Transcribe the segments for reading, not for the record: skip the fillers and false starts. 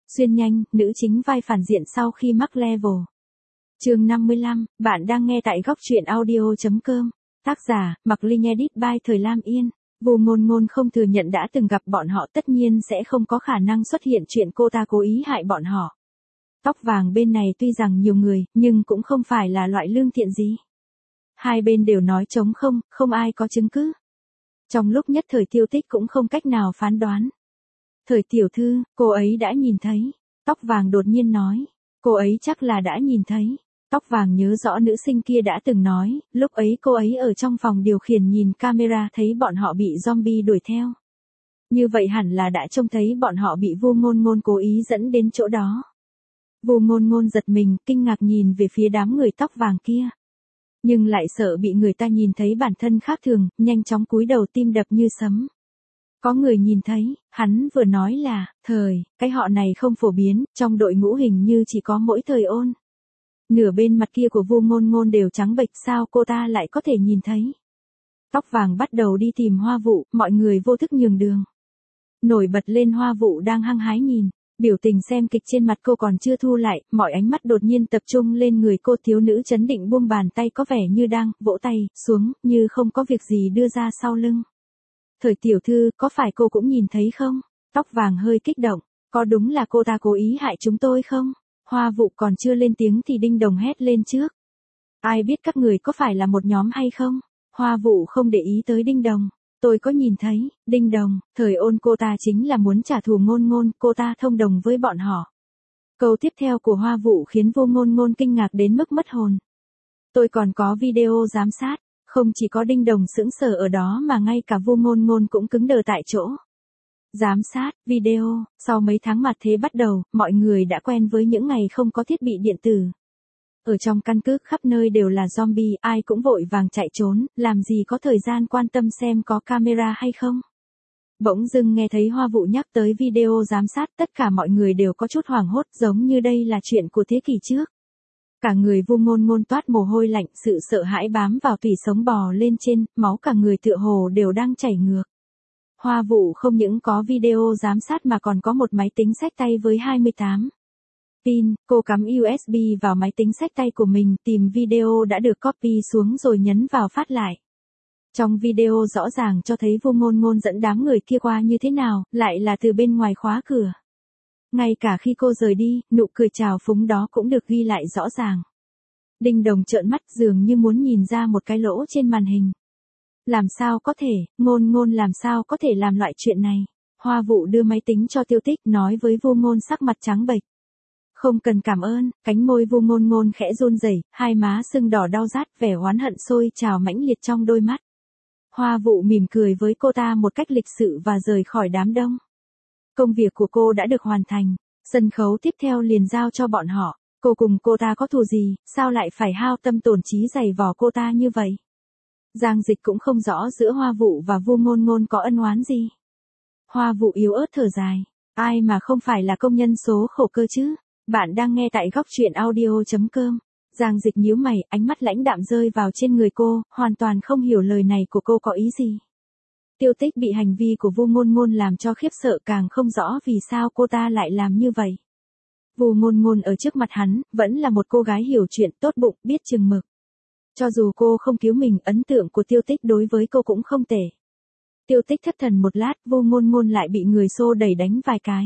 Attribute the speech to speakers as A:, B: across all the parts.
A: Xuyên nhanh, nữ chính vai phản diện sau khi mắc level. Chương 55, bạn đang nghe tại góc truyện audio.com. Tác giả, Mặc Linh Edit by Thời Lam Yên. Vu Ngôn Ngôn không thừa nhận đã từng gặp bọn họ, tất nhiên sẽ không có khả năng xuất hiện chuyện cô ta cố ý hại bọn họ. Tóc vàng bên này tuy rằng nhiều người, nhưng cũng không phải là loại lương thiện gì. Hai bên đều nói trống không, không ai có chứng cứ. Trong lúc nhất thời Tiêu Tích cũng không cách nào phán đoán. Thời tiểu thư, cô ấy đã nhìn thấy. Tóc vàng đột nhiên nói. Cô ấy chắc là đã nhìn thấy. Tóc vàng nhớ rõ nữ sinh kia đã từng nói, lúc ấy cô ấy ở trong phòng điều khiển nhìn camera thấy bọn họ bị zombie đuổi theo. Như vậy hẳn là đã trông thấy bọn họ bị Vu Ngôn Ngôn cố ý dẫn đến chỗ đó. Vu Ngôn Ngôn giật mình, kinh ngạc nhìn về phía đám người tóc vàng kia. Nhưng lại sợ bị người ta nhìn thấy bản thân khác thường, nhanh chóng cúi đầu tim đập như sấm. Có người nhìn thấy, hắn vừa nói là, cái họ này không phổ biến, trong đội ngũ hình như chỉ có mỗi Thời Ôn. Nửa bên mặt kia của Vu Ngôn Ngôn đều trắng bệch, sao cô ta lại có thể nhìn thấy. Tóc vàng bắt đầu đi tìm Hoa Vụ, mọi người vô thức nhường đường. Nổi bật lên Hoa Vụ đang hăng hái nhìn, biểu tình xem kịch trên mặt cô còn chưa thu lại, mọi ánh mắt đột nhiên tập trung lên người cô. Thiếu nữ trấn định buông bàn tay có vẻ như đang vỗ tay xuống, như không có việc gì đưa ra sau lưng. Thời tiểu thư, có phải cô cũng nhìn thấy không? Tóc vàng hơi kích động, có đúng là cô ta cố ý hại chúng tôi không? Hoa Vụ còn chưa lên tiếng thì Đinh Đồng hét lên trước. Ai biết các người có phải là một nhóm hay không? Hoa Vụ không để ý tới Đinh Đồng. Tôi có nhìn thấy, Đinh Đồng, Thời Ôn cô ta chính là muốn trả thù Ngôn Ngôn, cô ta thông đồng với bọn họ. Câu tiếp theo của Hoa Vụ khiến Vu Ngôn Ngôn kinh ngạc đến mức mất hồn. Tôi còn có video giám sát. Không chỉ có Đinh Đồng sững sờ ở đó mà ngay cả Vu Ngôn Ngôn cũng cứng đờ tại chỗ. Giám sát, video, sau mấy tháng mặt thế bắt đầu, mọi người đã quen với những ngày không có thiết bị điện tử. Ở trong căn cứ khắp nơi đều là zombie, ai cũng vội vàng chạy trốn, làm gì có thời gian quan tâm xem có camera hay không. Bỗng dưng nghe thấy Hoa Vụ nhắc tới video giám sát, tất cả mọi người đều có chút hoảng hốt, giống như đây là chuyện của thế kỷ trước. Cả người Vu Ngôn Ngôn toát mồ hôi lạnh, sự sợ hãi bám vào tủy sống bò lên trên, máu cả người tựa hồ đều đang chảy ngược. Hoa Vụ không những có video giám sát mà còn có một máy tính xách tay với 28 pin, cô cắm USB vào máy tính xách tay của mình, tìm video đã được copy xuống rồi nhấn vào phát lại. Trong video rõ ràng cho thấy Vu Ngôn Ngôn dẫn đám người kia qua như thế nào, lại là từ bên ngoài khóa cửa. Ngay cả khi cô rời đi, nụ cười trào phúng đó cũng được ghi lại rõ ràng. Đinh Đồng trợn mắt dường như muốn nhìn ra một cái lỗ trên màn hình. Làm sao có thể, Ngôn Ngôn làm sao có thể làm loại chuyện này. Hoa Vụ đưa máy tính cho Tiêu Tích, nói với Vu Ngôn sắc mặt trắng bệch. Không cần cảm ơn, cánh môi Vu Ngôn Ngôn khẽ run rẩy, hai má sưng đỏ đau rát, vẻ oán hận sôi trào mãnh liệt trong đôi mắt. Hoa Vụ mỉm cười với cô ta một cách lịch sự và rời khỏi đám đông. Công việc của cô đã được hoàn thành, sân khấu tiếp theo liền giao cho bọn họ. Cô cùng cô ta có thù gì, sao lại phải hao tâm tổn trí giày vò cô ta như vậy? Giang Dịch cũng không rõ giữa Hoa Vụ và Vu Ngôn Ngôn có ân oán gì. Hoa Vụ yếu ớt thở dài, ai mà không phải là công nhân số khổ cơ chứ? Bạn đang nghe tại góc truyện audio.com. Giang Dịch nhíu mày, ánh mắt lãnh đạm rơi vào trên người cô, hoàn toàn không hiểu lời này của cô có ý gì. Tiêu Tích bị hành vi của Vu Ngôn Ngôn làm cho khiếp sợ, càng không rõ vì sao cô ta lại làm như vậy. Vu Ngôn Ngôn ở trước mặt hắn, vẫn là một cô gái hiểu chuyện, tốt bụng, biết chừng mực. Cho dù cô không cứu mình, ấn tượng của Tiêu Tích đối với cô cũng không tệ. Tiêu Tích thất thần một lát, Vu Ngôn Ngôn lại bị người xô đẩy đánh vài cái.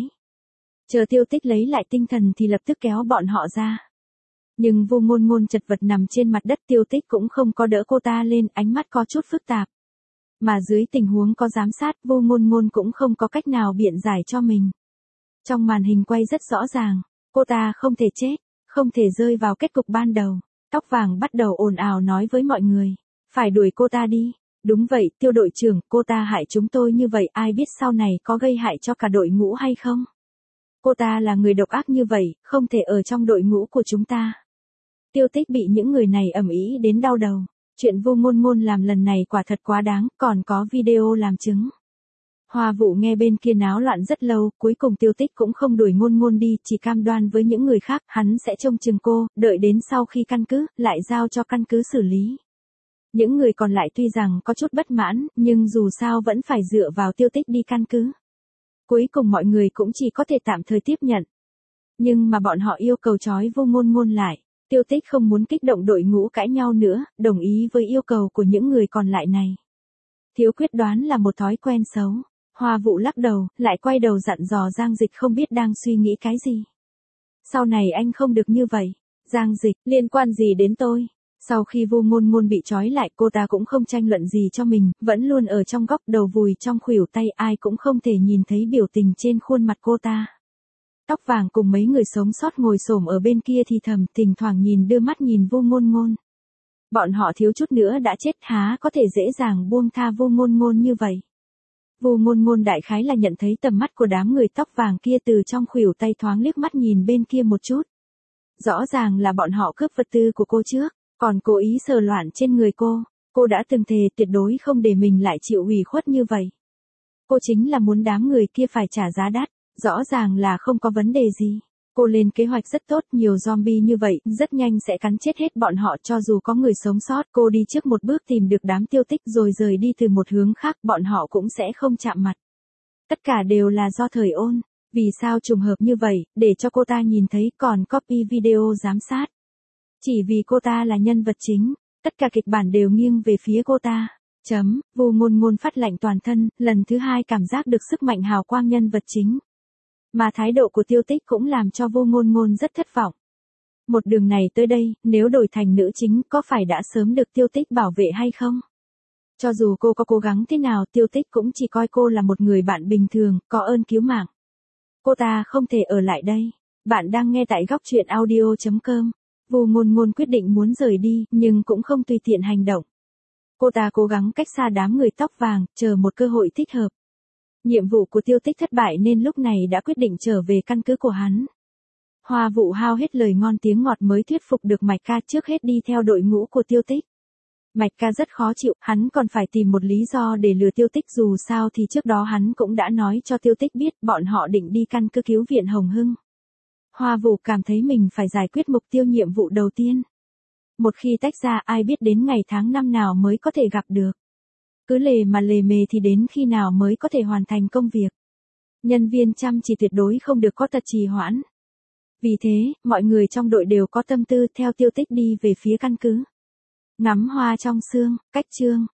A: Chờ Tiêu Tích lấy lại tinh thần thì lập tức kéo bọn họ ra. Nhưng Vu Ngôn Ngôn chật vật nằm trên mặt đất, Tiêu Tích cũng không có đỡ cô ta lên, ánh mắt có chút phức tạp. Mà dưới tình huống có giám sát, Vu Ngôn Ngôn cũng không có cách nào biện giải cho mình. Trong màn hình quay rất rõ ràng, cô ta không thể chết, không thể rơi vào kết cục ban đầu. Tóc vàng bắt đầu ồn ào nói với mọi người, phải đuổi cô ta đi. Đúng vậy, Tiêu đội trưởng, cô ta hại chúng tôi như vậy, ai biết sau này có gây hại cho cả đội ngũ hay không? Cô ta là người độc ác như vậy, không thể ở trong đội ngũ của chúng ta. Tiêu Tích bị những người này ầm ĩ đến đau đầu. Chuyện Vu Ngôn Ngôn làm lần này quả thật quá đáng, còn có video làm chứng. Hoa Vụ nghe bên kia náo loạn rất lâu, cuối cùng Tiêu Tích cũng không đuổi Ngôn Ngôn đi, chỉ cam đoan với những người khác, hắn sẽ trông chừng cô, đợi đến sau khi căn cứ, lại giao cho căn cứ xử lý. Những người còn lại tuy rằng có chút bất mãn, nhưng dù sao vẫn phải dựa vào Tiêu Tích đi căn cứ. Cuối cùng mọi người cũng chỉ có thể tạm thời tiếp nhận. Nhưng mà bọn họ yêu cầu trói Vô Ngôn Ngôn lại. Tiêu Tích không muốn kích động đội ngũ cãi nhau nữa, đồng ý với yêu cầu của những người còn lại này. Thiếu quyết đoán là một thói quen xấu. Hoa Vũ lắc đầu, lại quay đầu dặn dò Giang Dịch không biết đang suy nghĩ cái gì. Sau này anh không được như vậy. Giang Dịch, liên quan gì đến tôi? Sau khi Vô Ngôn Ngôn bị trói lại, cô ta cũng không tranh luận gì cho mình, vẫn luôn ở trong góc đầu vùi trong khuỷu tay, ai cũng không thể nhìn thấy biểu tình trên khuôn mặt cô ta. Tóc vàng cùng mấy người sống sót ngồi xổm ở bên kia thì thầm, thỉnh thoảng đưa mắt nhìn Vô Ngôn Ngôn. Bọn họ thiếu chút nữa đã chết, há có thể dễ dàng buông tha Vô Ngôn Ngôn như vậy. Vô Ngôn Ngôn đại khái là nhận thấy tầm mắt của đám người tóc vàng kia từ trong khuỷu tay thoáng liếc mắt nhìn bên kia một chút. Rõ ràng là bọn họ cướp vật tư của cô trước, còn cố ý sờ loạn trên người cô. Cô đã từng thề tuyệt đối không để mình lại chịu ủy khuất như vậy. Cô chính là muốn đám người kia phải trả giá đắt, rõ ràng là không có vấn đề gì. Cô lên kế hoạch rất tốt, nhiều zombie như vậy, rất nhanh sẽ cắn chết hết bọn họ cho dù có người sống sót. Cô đi trước một bước tìm được đám Tiêu Tích rồi rời đi từ một hướng khác, bọn họ cũng sẽ không chạm mặt. Tất cả đều là do thời ôn. Vì sao trùng hợp như vậy, để cho cô ta nhìn thấy còn copy video giám sát. Chỉ vì cô ta là nhân vật chính, tất cả kịch bản đều nghiêng về phía cô ta. Vô Ngôn Ngôn phát lạnh toàn thân, lần thứ hai cảm giác được sức mạnh hào quang nhân vật chính. Mà thái độ của Tiêu Tích cũng làm cho Vô Ngôn Ngôn rất thất vọng. Một đường này tới đây, nếu đổi thành nữ chính có phải đã sớm được Tiêu Tích bảo vệ hay không? Cho dù cô có cố gắng thế nào, Tiêu Tích cũng chỉ coi cô là một người bạn bình thường, có ơn cứu mạng. Cô ta không thể ở lại đây. Bạn đang nghe tại góc truyện audio.com. Vô Ngôn Ngôn quyết định muốn rời đi, nhưng cũng không tùy tiện hành động. Cô ta cố gắng cách xa đám người tóc vàng, chờ một cơ hội thích hợp. Nhiệm vụ của Tiêu Tích thất bại nên lúc này đã quyết định trở về căn cứ của hắn. Hoa Vũ hao hết lời ngon tiếng ngọt mới thuyết phục được Mạch Ca trước hết đi theo đội ngũ của Tiêu Tích. Mạch Ca rất khó chịu, hắn còn phải tìm một lý do để lừa Tiêu Tích, dù sao thì trước đó hắn cũng đã nói cho Tiêu Tích biết bọn họ định đi căn cứ cứu viện Hồng Hưng. Hoa Vũ cảm thấy mình phải giải quyết mục tiêu nhiệm vụ đầu tiên. Một khi tách ra, ai biết đến ngày tháng năm nào mới có thể gặp được. Cứ lề mề thì đến khi nào mới có thể hoàn thành công việc. Nhân viên chăm chỉ tuyệt đối không được có tật trì hoãn. Vì thế, mọi người trong đội đều có tâm tư theo Tiêu Tích đi về phía căn cứ. Ngắm hoa trong sương, cách chương.